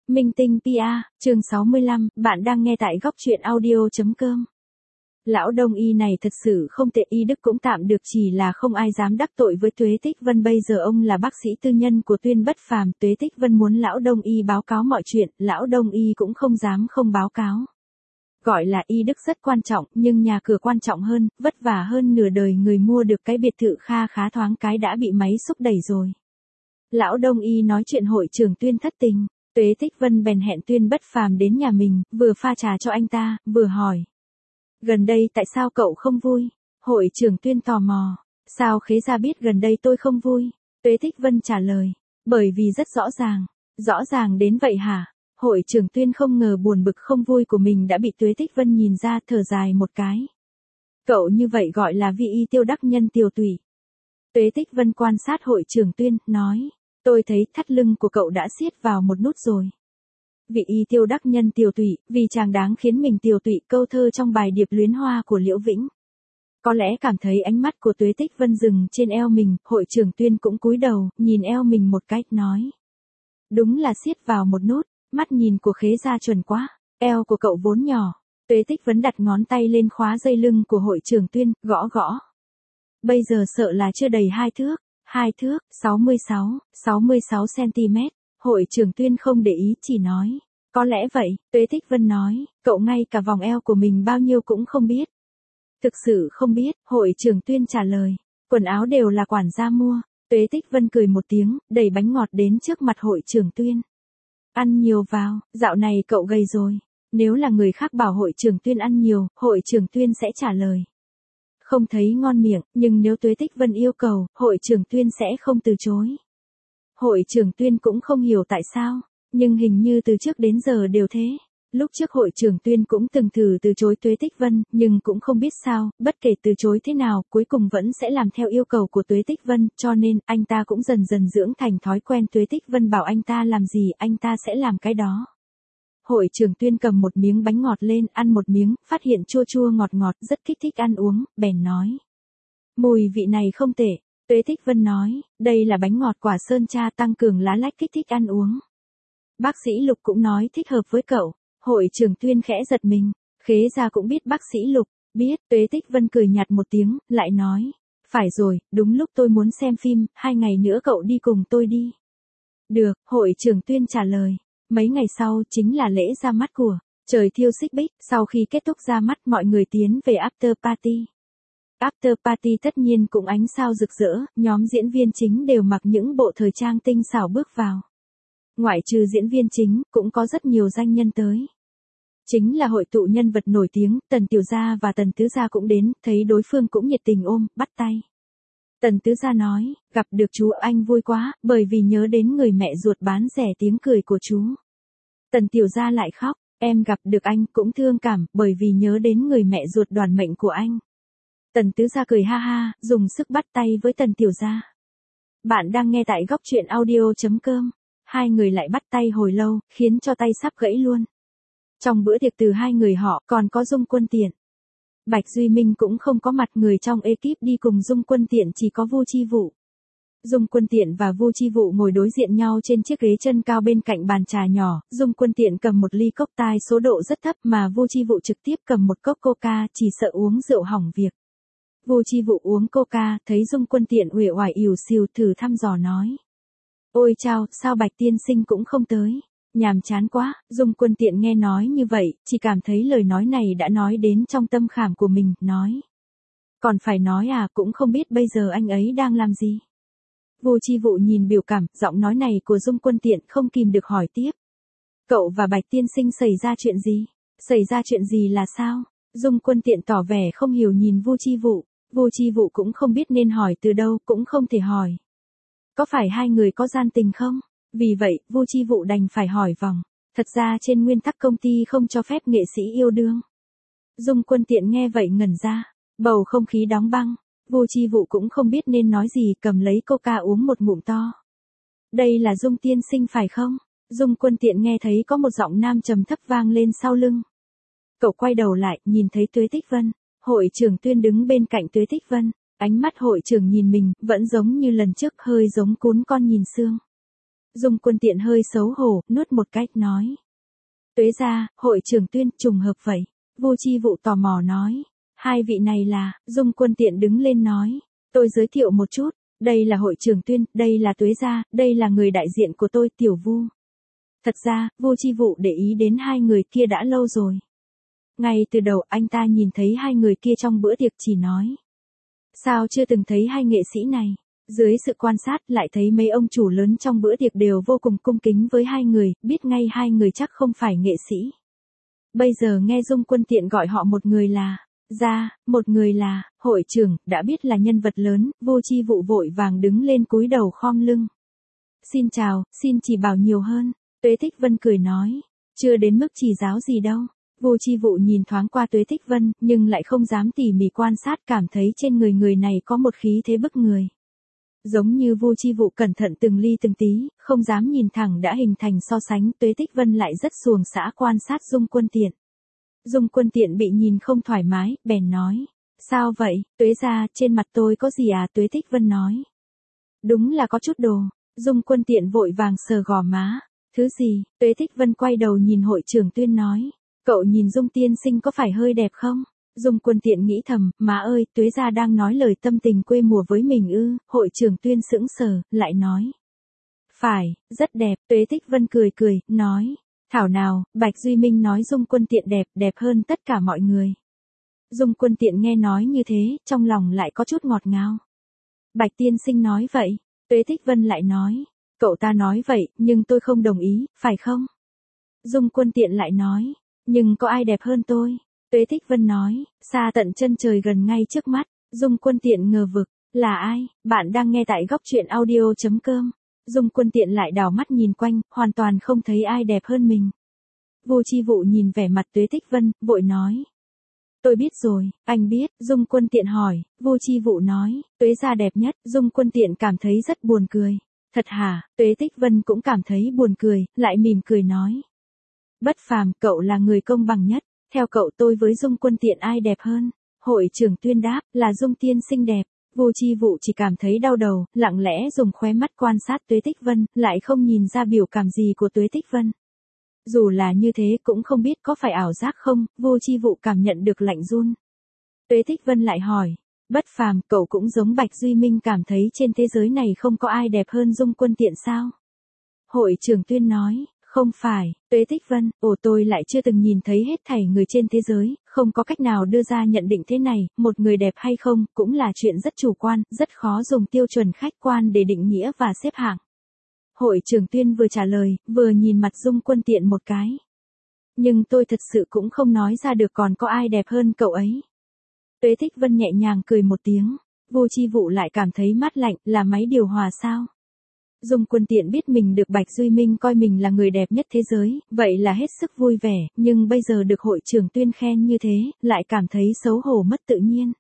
Minh Tinh PR, chương 65, bạn đang nghe tại góc truyện audio.com. Lão Đông Y này thật sự không tệ, y đức cũng tạm được, chỉ là không ai dám đắc tội với Tuế Tích Vân. Bây giờ ông là bác sĩ tư nhân của Tuyên Bất Phàm, Tuế Tích Vân muốn Lão Đông Y báo cáo mọi chuyện, Lão Đông Y cũng không dám không báo cáo. Gọi là y đức rất quan trọng, nhưng nhà cửa quan trọng hơn, vất vả hơn nửa đời người mua được cái biệt thự kha khá thoáng cái đã bị máy xúc đẩy rồi. Lão Đông Y nói chuyện hội trưởng Tuyên thất tình. Tuế Tích Vân bèn hẹn Tuyên Bất Phàm đến nhà mình, vừa pha trà cho anh ta, vừa hỏi. Gần đây tại sao cậu không vui? Hội trưởng Tuyên tò mò. Sao Khế gia biết gần đây tôi không vui? Tuế Tích Vân trả lời. Bởi vì rất rõ ràng. Rõ ràng đến vậy hả? Hội trưởng Tuyên không ngờ buồn bực không vui của mình đã bị Tuế Tích Vân nhìn ra, thở dài một cái. Cậu như vậy gọi là vi y tiêu đắc nhân tiều tụy. Tuế Tích Vân quan sát hội trưởng Tuyên, nói. Tôi thấy thắt lưng của cậu đã siết vào một nút rồi. Vị y tiêu đắc nhân tiều tụy, vì chàng đáng khiến mình tiều tụy, câu thơ trong bài Điệp Luyến Hoa của Liễu Vĩnh. Có lẽ cảm thấy ánh mắt của Tuế Tích Vân dừng trên eo mình, hội trưởng Tuyên cũng cúi đầu, nhìn eo mình một cách, nói. Đúng là siết vào một nút, mắt nhìn của Khế gia chuẩn quá, eo của cậu vốn nhỏ. Tuế Tích Vân đặt ngón tay lên khóa dây lưng của hội trưởng Tuyên, gõ gõ. Bây giờ sợ là chưa đầy 2 thước. 2 thước, 66 cm, hội trưởng Tuyên không để ý, chỉ nói. Có lẽ vậy, Tuế Tích Vân nói, cậu ngay cả vòng eo của mình bao nhiêu cũng không biết. Thực sự không biết, hội trưởng Tuyên trả lời. Quần áo đều là quản gia mua. Tuế Tích Vân cười một tiếng, đẩy bánh ngọt đến trước mặt hội trưởng Tuyên. Ăn nhiều vào, dạo này cậu gầy rồi. Nếu là người khác bảo hội trưởng Tuyên ăn nhiều, hội trưởng Tuyên sẽ trả lời. Không thấy ngon miệng, nhưng nếu Tuế Tích Vân yêu cầu, hội trưởng Tuyên sẽ không từ chối. Hội trưởng Tuyên cũng không hiểu tại sao, nhưng hình như từ trước đến giờ đều thế. Lúc trước hội trưởng Tuyên cũng từng thử từ chối Tuế Tích Vân, nhưng cũng không biết sao, bất kể từ chối thế nào, cuối cùng vẫn sẽ làm theo yêu cầu của Tuế Tích Vân, cho nên anh ta cũng dần dần dưỡng thành thói quen, Tuế Tích Vân bảo anh ta làm gì, anh ta sẽ làm cái đó. Hội trưởng Tuyên cầm một miếng bánh ngọt lên, ăn một miếng, phát hiện chua chua ngọt ngọt, rất kích thích ăn uống, bèn nói. Mùi vị này không tệ. Tuế Tích Vân nói, đây là bánh ngọt quả sơn tra, tăng cường lá lách, kích thích ăn uống. Bác sĩ Lục cũng nói thích hợp với cậu. Hội trưởng Tuyên khẽ giật mình. Khế gia cũng biết bác sĩ Lục. Biết. Tuế Tích Vân cười nhạt một tiếng, lại nói. Phải rồi, đúng lúc tôi muốn xem phim, 2 ngày nữa cậu đi cùng tôi đi. Được, hội trưởng Tuyên trả lời. Mấy ngày sau chính là lễ ra mắt của Trời Thiêu Xích Bích. Sau khi kết thúc ra mắt, mọi người tiến về after party. After party tất nhiên cũng ánh sao rực rỡ, nhóm diễn viên chính đều mặc những bộ thời trang tinh xảo bước vào. Ngoại trừ diễn viên chính, cũng có rất nhiều danh nhân tới. Chính là hội tụ nhân vật nổi tiếng, Tần Tiểu Gia và Tần Tứ Gia cũng đến, thấy đối phương cũng nhiệt tình ôm, bắt tay. Tần Tứ Gia nói, gặp được chú anh vui quá, bởi vì nhớ đến người mẹ ruột bán rẻ tiếng cười của chú. Tần Tiểu Gia lại khóc, em gặp được anh cũng thương cảm, bởi vì nhớ đến người mẹ ruột đoàn mệnh của anh. Tần Tứ Gia cười ha ha, dùng sức bắt tay với Tần Tiểu Gia. Bạn đang nghe tại góc truyện audio.com. Hai người lại bắt tay hồi lâu, khiến cho tay sắp gãy luôn. Trong bữa tiệc từ hai người họ còn có Dung Quân Tiện. Bạch Duy Minh cũng không có mặt, người trong ekip đi cùng Dung Quân Tiện chỉ có Vu Chi Vụ. Dung Quân Tiện và Vu Chi Vụ ngồi đối diện nhau trên chiếc ghế chân cao bên cạnh bàn trà nhỏ, Dung Quân Tiện cầm một ly cốc tai số độ rất thấp mà Vu Chi Vụ trực tiếp cầm một cốc coca, chỉ sợ uống rượu hỏng việc. Vu Chi Vụ uống coca, thấy Dung Quân Tiện uể oải ỉu xìu, thử thăm dò nói. Ôi chao, sao Bạch tiên sinh cũng không tới? Nhàm chán quá. Dung Quân Tiện nghe nói như vậy, chỉ cảm thấy lời nói này đã nói đến trong tâm khảm của mình, nói. Còn phải nói à, cũng không biết bây giờ anh ấy đang làm gì. Vu Chi Vụ nhìn biểu cảm, giọng nói này của Dung Quân Tiện không kìm được hỏi tiếp. Cậu và Bạch tiên sinh xảy ra chuyện gì? Xảy ra chuyện gì là sao? Dung Quân Tiện tỏ vẻ không hiểu nhìn Vu Chi Vụ. Vu Chi Vụ cũng không biết nên hỏi từ đâu, cũng không thể hỏi. Có phải hai người có gian tình không? Vì vậy, Vu Chi Vụ đành phải hỏi vòng. Thật ra trên nguyên tắc công ty không cho phép nghệ sĩ yêu đương. Dung Quân Tiện nghe vậy ngẩn ra. Bầu không khí đóng băng. Vu Chi Vụ cũng không biết nên nói gì, cầm lấy coca uống một ngụm to. Đây là Dung tiên sinh phải không? Dung Quân Tiện nghe thấy có một giọng nam trầm thấp vang lên sau lưng. Cậu quay đầu lại, nhìn thấy Tuế Tích Vân. Hội trưởng Tuyên đứng bên cạnh Tuế Tích Vân. Ánh mắt hội trưởng nhìn mình, vẫn giống như lần trước, hơi giống cún con nhìn xương. Dung Quân Tiện hơi xấu hổ, nuốt một cái, nói. Tuế gia, hội trưởng Tuyên, trùng hợp vậy. Vô Chi Vụ tò mò nói. Hai vị này là, Dung Quân Tiện đứng lên nói. Tôi giới thiệu một chút, đây là hội trưởng Tuyên, đây là Tuế gia, đây là người đại diện của tôi, Tiểu Vu. Thật ra, Vô Chi Vụ để ý đến hai người kia đã lâu rồi. Ngay từ đầu anh ta nhìn thấy hai người kia trong bữa tiệc chỉ nói. Sao chưa từng thấy hai nghệ sĩ này? Dưới sự quan sát lại thấy mấy ông chủ lớn trong bữa tiệc đều vô cùng cung kính với hai người, biết ngay hai người chắc không phải nghệ sĩ. Bây giờ nghe Dung Quân Tiện gọi họ một người là gia, một người là hội trưởng, đã biết là nhân vật lớn, Vô Chi Vụ vội vàng đứng lên cúi đầu khom lưng. Xin chào, xin chỉ bảo nhiều hơn. Tuế Tích Vân cười nói, chưa đến mức chỉ giáo gì đâu. Vô Chi Vụ nhìn thoáng qua Tuế Tích Vân, nhưng lại không dám tỉ mỉ quan sát, cảm thấy trên người này có một khí thế bức người. Giống như Vô Chi Vụ cẩn thận từng ly từng tí, không dám nhìn thẳng đã hình thành so sánh, Tuế Tích Vân lại rất xuồng xã quan sát Dung Quân Tiện. Dung Quân Tiện bị nhìn không thoải mái, bèn nói, sao vậy, Tuế gia, trên mặt tôi có gì à? Tuế Tích Vân nói, đúng là có chút đồ. Dung Quân Tiện vội vàng sờ gò má, thứ gì? Tuế Tích Vân quay đầu nhìn hội trưởng Tuyên nói, cậu nhìn Dung tiên sinh có phải hơi đẹp không? Dung Quân Tiện nghĩ thầm, má ơi, Tuế gia đang nói lời tâm tình quê mùa với mình ư? Hội trưởng Tuyên sững sờ, lại nói, phải, rất đẹp. Tuế Tích Vân cười cười, nói, thảo nào, Bạch Duy Minh nói Dung Quân Tiện đẹp, đẹp hơn tất cả mọi người. Dung Quân Tiện nghe nói như thế, trong lòng lại có chút ngọt ngào. Bạch tiên sinh nói vậy. Tuế Tích Vân lại nói, cậu ta nói vậy, nhưng tôi không đồng ý, phải không? Dung Quân Tiện lại nói, nhưng có ai đẹp hơn tôi? Tuế Tích Vân nói, xa tận chân trời gần ngay trước mắt. Dung Quân Tiện ngờ vực, là ai? Bạn đang nghe tại góc truyện audio.com. Dung Quân Tiện lại đảo mắt nhìn quanh, hoàn toàn không thấy ai đẹp hơn mình. Vô Chi Vụ nhìn vẻ mặt Tuế Tích Vân, vội nói. Tôi biết rồi, anh biết. Dung Quân Tiện hỏi, Vô Chi Vụ nói, Tuế gia đẹp nhất. Dung Quân Tiện cảm thấy rất buồn cười. Thật hả? Tuế Tích Vân cũng cảm thấy buồn cười, lại mỉm cười nói. Bất phàm, cậu là người công bằng nhất. Theo cậu tôi với Dung Quân Tiện ai đẹp hơn? Hội trưởng Tuyên đáp, là Dung tiên xinh đẹp. Vô Chi Vụ chỉ cảm thấy đau đầu, lặng lẽ dùng khóe mắt quan sát Tuế Tích Vân, lại không nhìn ra biểu cảm gì của Tuế Tích Vân. Dù là như thế cũng không biết có phải ảo giác không, Vô Chi Vụ cảm nhận được lạnh run. Tuế Tích Vân lại hỏi, Bất phàm, cậu cũng giống Bạch Duy Minh cảm thấy trên thế giới này không có ai đẹp hơn Dung Quân Tiện sao? Hội trưởng Tuyên nói, không phải. Tuế Tích Vân, tôi lại chưa từng nhìn thấy hết thảy người trên thế giới, không có cách nào đưa ra nhận định thế này, một người đẹp hay không, cũng là chuyện rất chủ quan, rất khó dùng tiêu chuẩn khách quan để định nghĩa và xếp hạng. Hội trưởng Tuyên vừa trả lời, vừa nhìn mặt Dung Quân Tiện một cái. Nhưng tôi thật sự cũng không nói ra được còn có ai đẹp hơn cậu ấy. Tuế Tích Vân nhẹ nhàng cười một tiếng, Vô Chi Vụ lại cảm thấy mát lạnh, là máy điều hòa sao? Dung Quân Tiện biết mình được Bạch Duy Minh coi mình là người đẹp nhất thế giới, vậy là hết sức vui vẻ, nhưng bây giờ được hội trưởng Tuyên khen như thế, lại cảm thấy xấu hổ mất tự nhiên.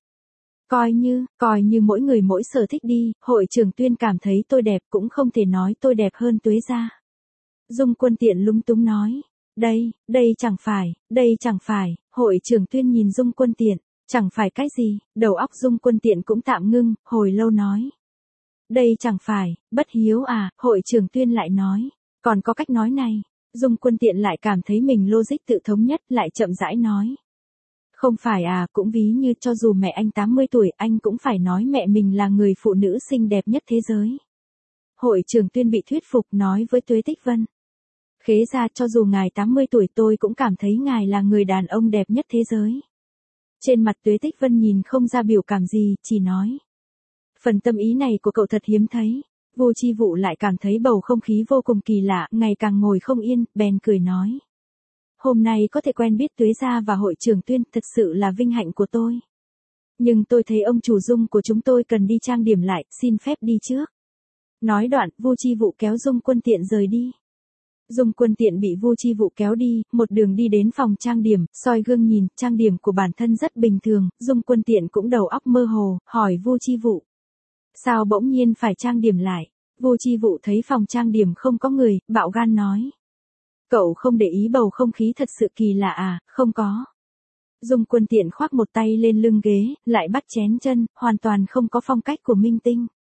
Coi như mỗi người mỗi sở thích đi, hội trưởng Tuyên cảm thấy tôi đẹp cũng không thể nói tôi đẹp hơn Tuế gia. Dung Quân Tiện lúng túng nói, đây chẳng phải, hội trưởng Tuyên nhìn Dung Quân Tiện, chẳng phải cái gì, đầu óc Dung Quân Tiện cũng tạm ngưng, hồi lâu nói. Đây chẳng phải, bất hiếu à, hội trưởng Tuyên lại nói, còn có cách nói này. Dung Quân Tiện lại cảm thấy mình logic tự thống nhất, lại chậm rãi nói. Không phải à, cũng ví như cho dù mẹ anh 80 tuổi, anh cũng phải nói mẹ mình là người phụ nữ xinh đẹp nhất thế giới. Hội trưởng Tuyên bị thuyết phục nói với Tuế Tích Vân. Khế ra cho dù ngài 80 tuổi tôi cũng cảm thấy ngài là người đàn ông đẹp nhất thế giới. Trên mặt Tuế Tích Vân nhìn không ra biểu cảm gì, chỉ nói. Phần tâm ý này của cậu thật hiếm thấy. Vô Chi Vụ lại cảm thấy bầu không khí vô cùng kỳ lạ, ngày càng ngồi không yên, bèn cười nói. Hôm nay có thể quen biết Tuế gia và hội trưởng Tuyên, thật sự là vinh hạnh của tôi. Nhưng tôi thấy ông chủ Dung của chúng tôi cần đi trang điểm lại, xin phép đi trước. Nói đoạn, Vô Chi Vụ kéo Dung Quân Tiện rời đi. Dung Quân Tiện bị Vô Chi Vụ kéo đi, một đường đi đến phòng trang điểm, soi gương nhìn, trang điểm của bản thân rất bình thường, Dung Quân Tiện cũng đầu óc mơ hồ, hỏi Vô Chi Vụ. Sao bỗng nhiên phải trang điểm lại? Vô Chi Vụ thấy phòng trang điểm không có người, bạo gan nói. Cậu không để ý bầu không khí thật sự kỳ lạ à? Không có. Dung Quân Tiện khoác một tay lên lưng ghế, lại bắt chén chân, hoàn toàn không có phong cách của minh tinh.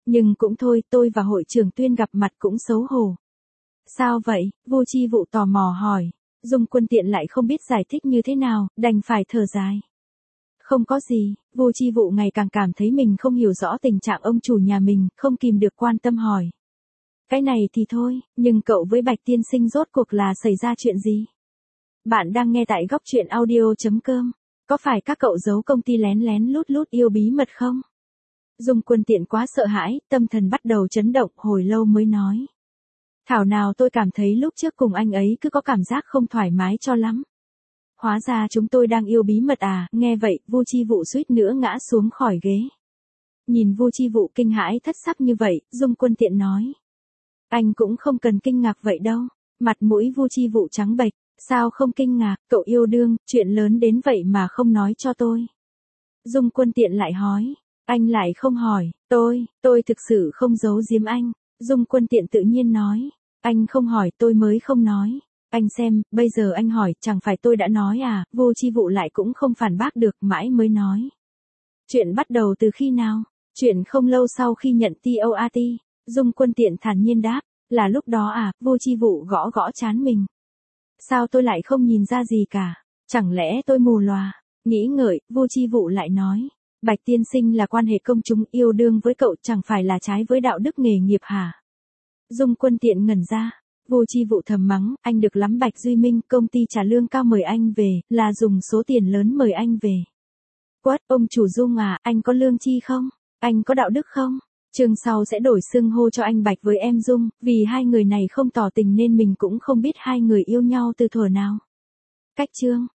Nhưng cũng thôi, tôi và hội trưởng Tuyên gặp mặt cũng xấu hổ. Sao vậy? Vô Chi Vụ tò mò hỏi. Dung Quân Tiện lại không biết giải thích như thế nào, đành phải thở dài. Không có gì, Vô Chi Vụ ngày càng cảm thấy mình không hiểu rõ tình trạng ông chủ nhà mình, không kìm được quan tâm hỏi. Cái này thì thôi, nhưng cậu với Bạch tiên sinh rốt cuộc là xảy ra chuyện gì? Bạn đang nghe tại góc truyện audio.com. Có phải các cậu giấu công ty lén lén lút lút yêu bí mật không? Dung Quân Tiện quá sợ hãi, tâm thần bắt đầu chấn động, hồi lâu mới nói. Thảo nào tôi cảm thấy lúc trước cùng anh ấy cứ có cảm giác không thoải mái cho lắm. Hóa ra chúng tôi đang yêu bí mật à, nghe vậy, Vô Chi Vụ suýt nữa ngã xuống khỏi ghế. Nhìn Vô Chi Vụ kinh hãi thất sắc như vậy, Dung Quân Tiện nói. Anh cũng không cần kinh ngạc vậy đâu. Mặt mũi Vô Chi Vụ trắng bệch, sao không kinh ngạc, cậu yêu đương, chuyện lớn đến vậy mà không nói cho tôi. Dung Quân Tiện lại hỏi, anh lại không hỏi, tôi thực sự không giấu giếm anh. Dung Quân Tiện tự nhiên nói, anh không hỏi tôi mới không nói. Anh xem, bây giờ anh hỏi, chẳng phải tôi đã nói à, Vô Chi Vụ lại cũng không phản bác được, mãi mới nói. Chuyện bắt đầu từ khi nào? Chuyện không lâu sau khi nhận TOAT. Dung Quân Tiện thản nhiên đáp, là lúc đó à, Vô Chi Vụ gõ gõ trán mình. Sao tôi lại không nhìn ra gì cả? Chẳng lẽ tôi mù lòa? Nghĩ ngợi, Vô Chi Vụ lại nói, Bạch tiên sinh là quan hệ công chúng, yêu đương với cậu chẳng phải là trái với đạo đức nghề nghiệp hả? Dung Quân Tiện ngẩn ra. Vô Chi Vụ thầm mắng, anh được lắm Bạch Duy Minh, công ty trả lương cao mời anh về, là dùng số tiền lớn mời anh về. Quất, ông chủ Dung à, anh có lương chi không? Anh có đạo đức không? Chương sau sẽ đổi xưng hô cho anh Bạch với em Dung, vì hai người này không tỏ tình nên mình cũng không biết hai người yêu nhau từ thuở nào. Cách chương.